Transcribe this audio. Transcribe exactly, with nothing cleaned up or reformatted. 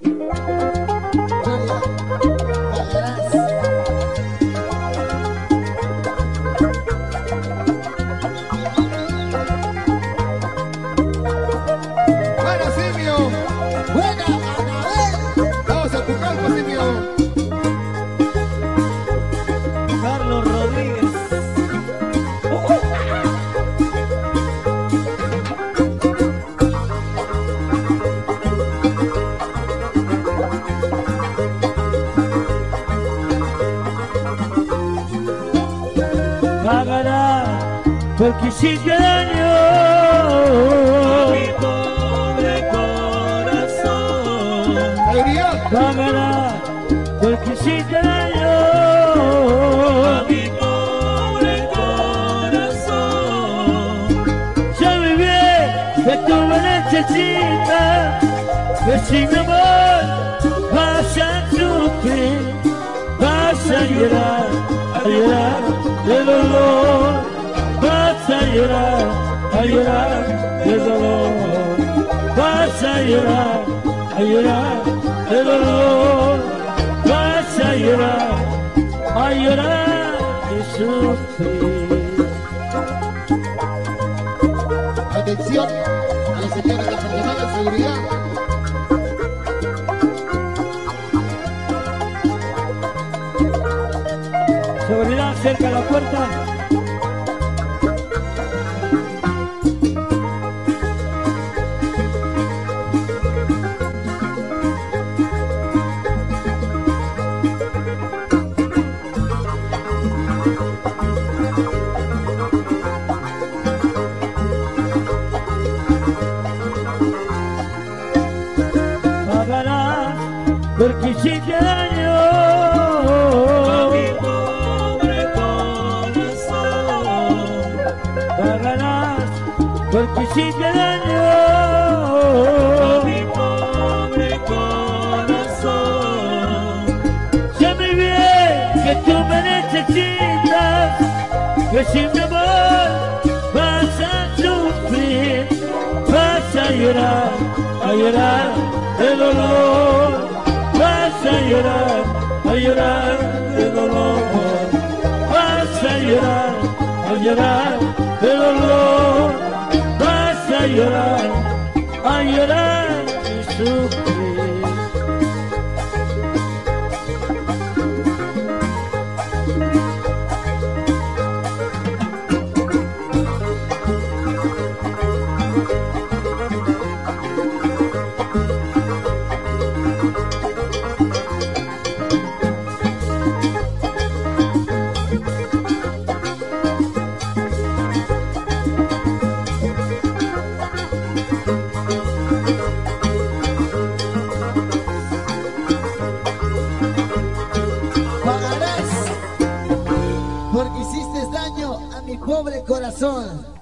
Buena, Simio. Buena, Anabel. Vamos a Pucallpa, Simio. Carlos Rodríguez. Pagará porque hiciste daño A mi pobre corazón. Alegría. pagará porque hiciste daño A mi pobre corazón. ya muy bien que tú me necesitas, que sin mi amor vas a sufrir, vas a llorar, a llorar de dolor, vas a llorar, a llorar de dolor, vas a llorar, a llorar de dolor, vas a llorar, a llorar y sufrir. Atención a los señores del personal de seguridad. Seguridad cerca de la puerta. Pagarás porque hiciste daño A mi pobre corazón. pagarás porque hiciste daño A mi pobre corazón. sé muy bien que tú me necesitas, que sin mi amor vas a sufrir, vas a llorar, a llorar de dolor, vas a llorar, a llorar de dolor, vas a llorar, a llorar de dolor, vas a llorar, a llorar y sufrir. Pagarás porque hiciste daño a mi pobre corazón.